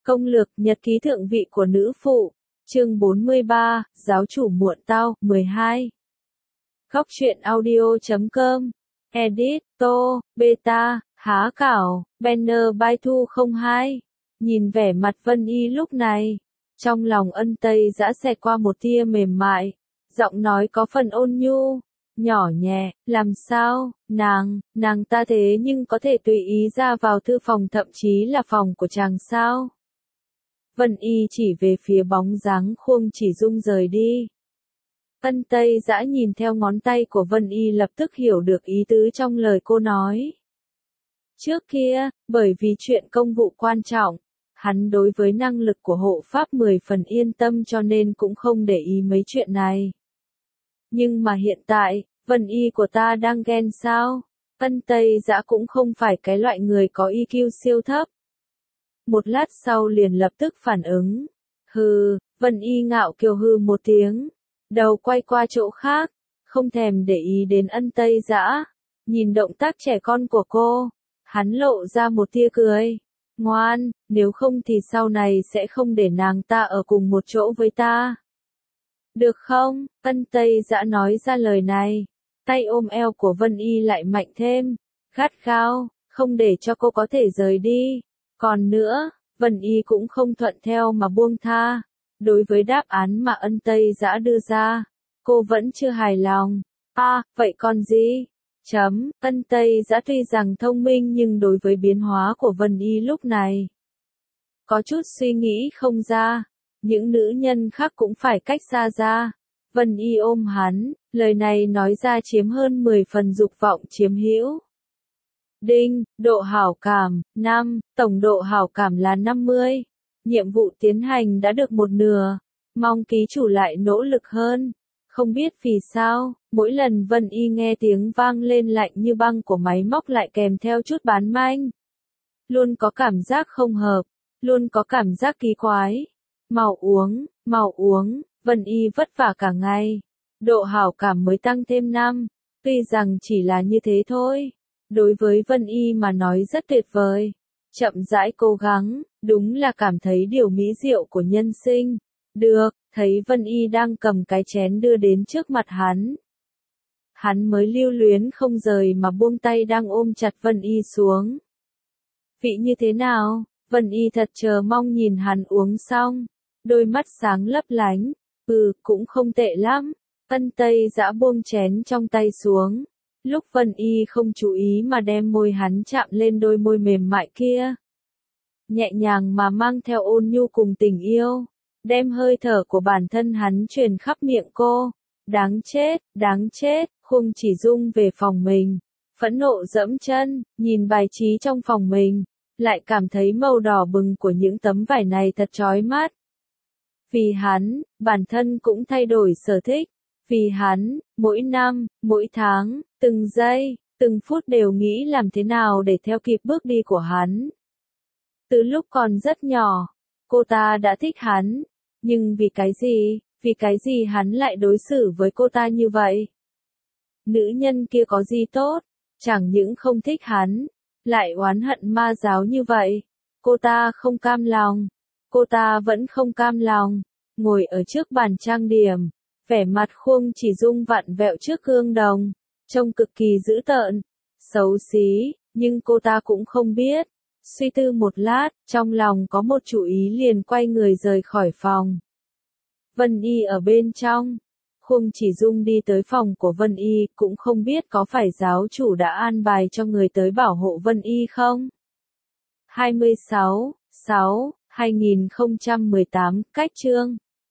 Công lược nhật ký thượng vị của nữ phụ, chương 43, giáo chủ muộn tao, 12. Góc truyện audio.com, edit, tô, beta, há cảo, banner by Thu 02. Nhìn vẻ mặt Vân Y lúc này, trong lòng Ân Tây dã xẹt qua một tia mềm mại, giọng nói có phần ôn nhu, nhỏ nhẹ, làm sao, nàng ta thế nhưng có thể tùy ý ra vào thư phòng thậm chí là phòng của chàng sao? Vân Y chỉ về phía bóng dáng Khuông Chỉ Dung rời đi. Ân Tây dã nhìn theo ngón tay của Vân Y lập tức hiểu được ý tứ trong lời cô nói. Trước kia, bởi vì chuyện công vụ quan trọng, hắn đối với năng lực của hộ pháp 10 phần yên tâm cho nên cũng không để ý mấy chuyện này. Nhưng mà hiện tại, Vân Y của ta đang ghen sao? Ân Tây dã cũng không phải cái loại người có EQ siêu thấp. Một lát sau liền lập tức phản ứng. Hừ, Vân Y ngạo kiều hừ một tiếng. Đầu quay qua chỗ khác, không thèm để ý đến Ân Tây dã. Nhìn động tác trẻ con của cô, hắn lộ ra một tia cười. Ngoan, nếu không thì sau này sẽ không để nàng ta ở cùng một chỗ với ta. Được không? Ân Tây dã nói ra lời này. Tay ôm eo của Vân Y lại mạnh thêm. Gắt gao, không để cho cô có thể rời đi. Còn nữa, Vân Y cũng không thuận theo mà buông tha. Đối với đáp án mà Ân Tây dã đưa ra, cô vẫn chưa hài lòng. Vậy còn gì? Ân Tây dã tuy rằng thông minh nhưng đối với biến hóa của Vân Y lúc này, có chút suy nghĩ không ra. Những nữ nhân khác cũng phải cách xa ra. Vân Y ôm hắn, lời này nói ra chiếm hơn 10 phần dục vọng chiếm hữu. Đinh, độ hảo cảm, 5, tổng độ hảo cảm là 50. Nhiệm vụ tiến hành đã được một nửa. Mong ký chủ lại nỗ lực hơn. Không biết vì sao, mỗi lần Vân Y nghe tiếng vang lên lạnh như băng của máy móc lại kèm theo chút bán manh. Luôn có cảm giác không hợp, luôn có cảm giác kỳ quái. Mau uống, Vân Y vất vả cả ngày. Độ hảo cảm mới tăng thêm 5, tuy rằng chỉ là như thế thôi. Đối với Vân Y mà nói rất tuyệt vời. Chậm rãi cố gắng, đúng là cảm thấy điều mỹ diệu của nhân sinh. Được, thấy Vân Y đang cầm cái chén đưa đến trước mặt hắn. Hắn mới lưu luyến không rời mà buông tay đang ôm chặt Vân Y xuống. Vị như thế nào? Vân Y thật chờ mong nhìn hắn uống xong. Đôi mắt sáng lấp lánh. Cũng không tệ lắm. Ân Tây dã buông chén trong tay xuống. Lúc Vân Y không chú ý mà đem môi hắn chạm lên đôi môi mềm mại kia. Nhẹ nhàng mà mang theo ôn nhu cùng tình yêu. Đem hơi thở của bản thân hắn truyền khắp miệng cô. Đáng chết, Khuông Chỉ Dung về phòng mình. Phẫn nộ dẫm chân, nhìn bài trí trong phòng mình. Lại cảm thấy màu đỏ bừng của những tấm vải này thật chói mắt. Vì hắn, bản thân cũng thay đổi sở thích. Vì hắn, mỗi năm, mỗi tháng, từng giây, từng phút đều nghĩ làm thế nào để theo kịp bước đi của hắn. Từ lúc còn rất nhỏ, cô ta đã thích hắn. Nhưng vì cái gì hắn lại đối xử với cô ta như vậy? Nữ nhân kia có gì tốt? Chẳng những không thích hắn, lại oán hận ma giáo như vậy. Cô ta không cam lòng. Cô ta vẫn không cam lòng. Ngồi ở trước bàn trang điểm. Vẻ mặt Khuông Chỉ Dung vặn vẹo trước gương đồng. Trông cực kỳ dữ tợn. Xấu xí. Nhưng cô ta cũng không biết. Suy tư một lát, trong lòng có một chủ ý liền quay người rời khỏi phòng. Vân Y ở bên trong. Khuông Chỉ Dung đi tới phòng của Vân Y, cũng không biết có phải giáo chủ đã an bài cho người tới bảo hộ Vân Y không? 26/6/2018, cách chương.